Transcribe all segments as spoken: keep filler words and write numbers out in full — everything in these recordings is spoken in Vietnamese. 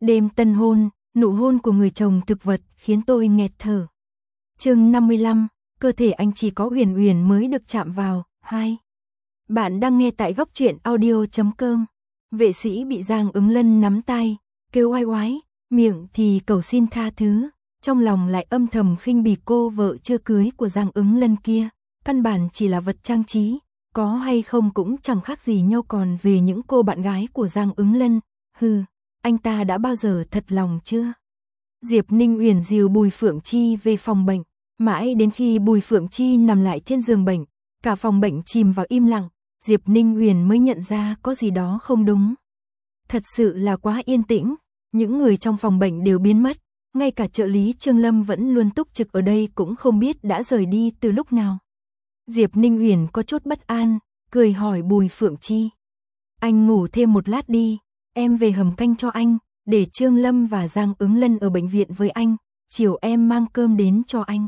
Đêm tân hôn, nụ hôn của người chồng thực vật khiến tôi nghẹt thở. Chương năm mươi lăm, cơ thể anh chỉ có Uyển Uyển mới được chạm vào. Hai. Bạn đang nghe tại góc truyện audio chấm com. Vệ sĩ bị Giang Ứng Lân nắm tay, kêu oai oái, miệng thì cầu xin tha thứ, trong lòng lại âm thầm khinh bỉ cô vợ chưa cưới của Giang Ứng Lân kia, căn bản chỉ là vật trang trí, có hay không cũng chẳng khác gì nhau, còn về những cô bạn gái của Giang Ứng Lân, hừ, anh ta đã bao giờ thật lòng chưa? Diệp Ninh Uyển dìu Bùi Phượng Chi về phòng bệnh, mãi đến khi Bùi Phượng Chi nằm lại trên giường bệnh, cả phòng bệnh chìm vào im lặng, Diệp Ninh Uyển mới nhận ra có gì đó không đúng. Thật sự là quá yên tĩnh, những người trong phòng bệnh đều biến mất, ngay cả trợ lý Trương Lâm vẫn luôn túc trực ở đây cũng không biết đã rời đi từ lúc nào. Diệp Ninh Uyển có chút bất an, cười hỏi Bùi Phượng Chi. Anh ngủ thêm một lát đi, em về hầm canh cho anh, để Trương Lâm và Giang Ứng Lân ở bệnh viện với anh, chiều em mang cơm đến cho anh.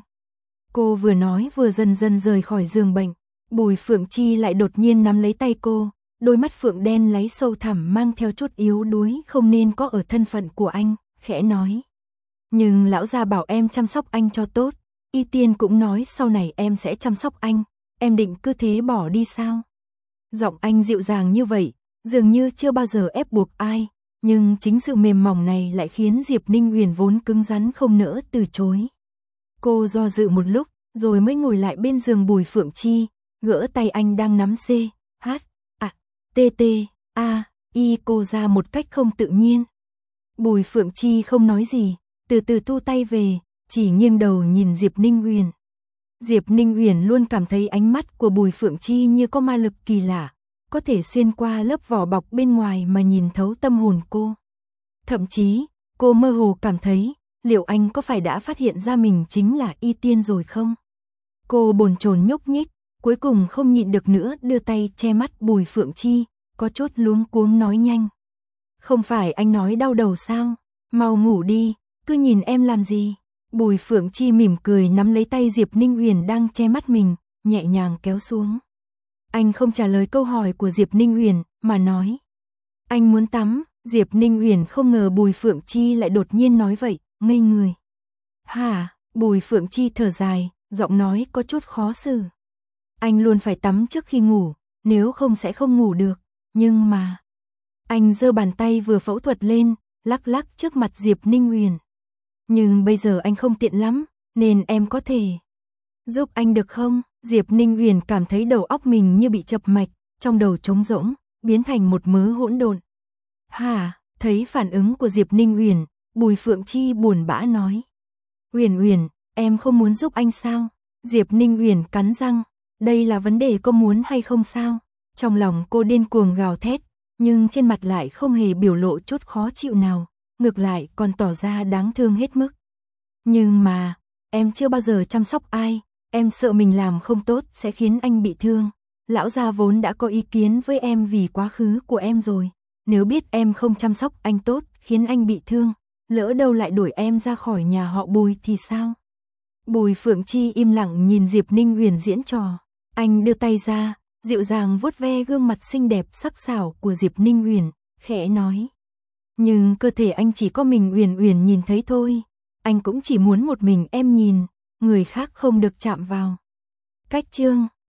Cô vừa nói vừa dần dần rời khỏi giường bệnh, Bùi Phượng Chi lại đột nhiên nắm lấy tay cô, đôi mắt phượng đen láy sâu thẳm mang theo chút yếu đuối không nên có ở thân phận của anh, khẽ nói. Nhưng lão gia bảo em chăm sóc anh cho tốt, Y Tiên cũng nói sau này em sẽ chăm sóc anh, em định cứ thế bỏ đi sao? Giọng anh dịu dàng như vậy, dường như chưa bao giờ ép buộc ai, nhưng chính sự mềm mỏng này lại khiến Diệp Ninh Uyển vốn cứng rắn không nỡ từ chối. Cô do dự một lúc, rồi mới ngồi lại bên giường Bùi Phượng Chi, gỡ tay anh đang nắm C, H, A, T, T, A, I cô ra một cách không tự nhiên. Bùi Phượng Chi không nói gì, từ từ thu tay về, chỉ nghiêng đầu nhìn Diệp Ninh Uyển. Diệp Ninh Uyển luôn cảm thấy ánh mắt của Bùi Phượng Chi như có ma lực kỳ lạ, có thể xuyên qua lớp vỏ bọc bên ngoài mà nhìn thấu tâm hồn cô. Thậm chí, cô mơ hồ cảm thấy, liệu anh có phải đã phát hiện ra mình chính là Y Tiên rồi không? Cô bồn chồn nhúc nhích, cuối cùng không nhịn được nữa đưa tay che mắt Bùi Phượng Chi, có chút luống cuống nói nhanh. Không phải anh nói đau đầu sao? Mau ngủ đi, cứ nhìn em làm gì? Bùi Phượng Chi mỉm cười nắm lấy tay Diệp Ninh Uyển đang che mắt mình, nhẹ nhàng kéo xuống. Anh không trả lời câu hỏi của Diệp Ninh Uyển, mà nói. Anh muốn tắm, Diệp Ninh Uyển không ngờ Bùi Phượng Chi lại đột nhiên nói vậy, ngây người. Hả, Bùi Phượng Chi thở dài, giọng nói có chút khó xử. Anh luôn phải tắm trước khi ngủ, nếu không sẽ không ngủ được, nhưng mà... Anh giơ bàn tay vừa phẫu thuật lên, lắc lắc trước mặt Diệp Ninh Uyển. Nhưng bây giờ anh không tiện lắm, nên em có thể giúp anh được không? Diệp Ninh Uyển cảm thấy đầu óc mình như bị chập mạch, trong đầu trống rỗng, biến thành một mớ hỗn độn. Hả, thấy phản ứng của Diệp Ninh Uyển, Bùi Phượng Chi buồn bã nói. Uyển Uyển, em không muốn giúp anh sao? Diệp Ninh Uyển cắn răng, đây là vấn đề có muốn hay không sao? Trong lòng cô điên cuồng gào thét, nhưng trên mặt lại không hề biểu lộ chút khó chịu nào, ngược lại còn tỏ ra đáng thương hết mức. Nhưng mà, em chưa bao giờ chăm sóc ai, em sợ mình làm không tốt sẽ khiến anh bị thương. Lão gia vốn đã có ý kiến với em vì quá khứ của em rồi, nếu biết em không chăm sóc anh tốt khiến anh bị thương, lỡ đâu lại đuổi em ra khỏi nhà họ Bùi thì sao? Bùi Phượng Chi im lặng nhìn Diệp Ninh Uyển diễn trò, anh đưa tay ra, dịu dàng vuốt ve gương mặt xinh đẹp sắc sảo của Diệp Ninh Uyển, khẽ nói. Nhưng cơ thể anh chỉ có mình Uyển Uyển nhìn thấy thôi, anh cũng chỉ muốn một mình em nhìn, người khác không được chạm vào. Cách chương